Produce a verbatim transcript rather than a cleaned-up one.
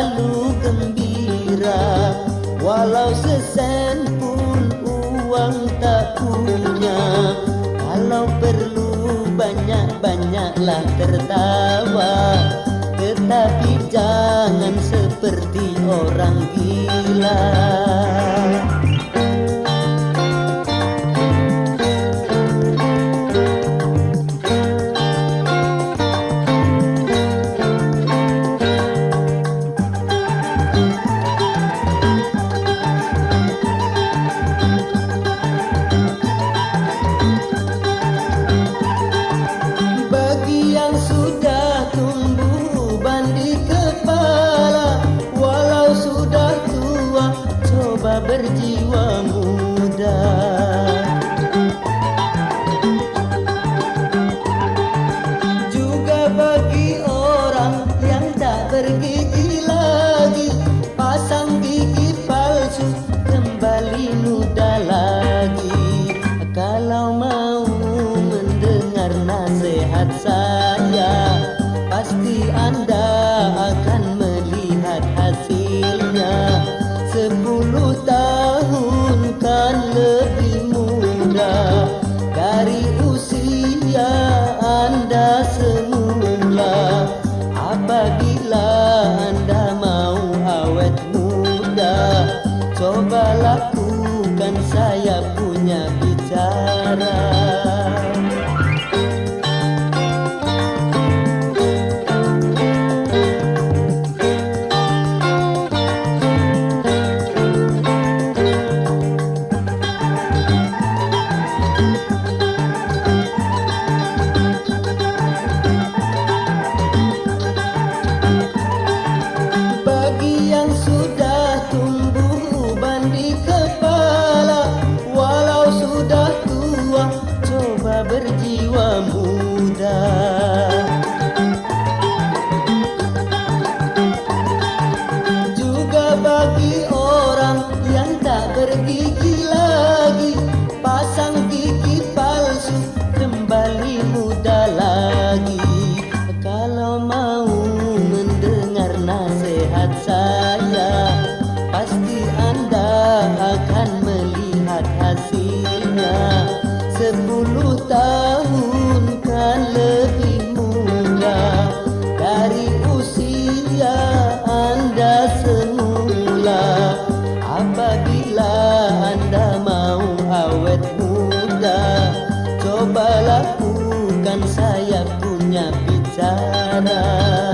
selalu gembira, walau sesen pun uang tak punya. Kalau perlu banyak-banyaklah tertawa, tetapi jangan seperti orang gila. Berjiwa muda, juga bagi orang yang tak bergigi lagi, pasang gigi palsu kembali muda lagi. Kalau mau mendengar nasihat saya, pasti Anda akan melihat hasilnya. Sepuluh tahun kan lebih muda dari usia Anda semula. Apabila Anda mau awet muda, coba lakukan saya punya bicara. Berjiwa muda, juga bagi orang yang tak bergigi lagi, pasang gigi palsu kembali muda lagi. Kalau mau mendengar nasihat saya, pasti Anda akan melihat hasilnya. Sepuluh tahun kan lebih muda dari usia Anda semula. Apabila Anda mau awet muda, coba lakukan saya punya bicara.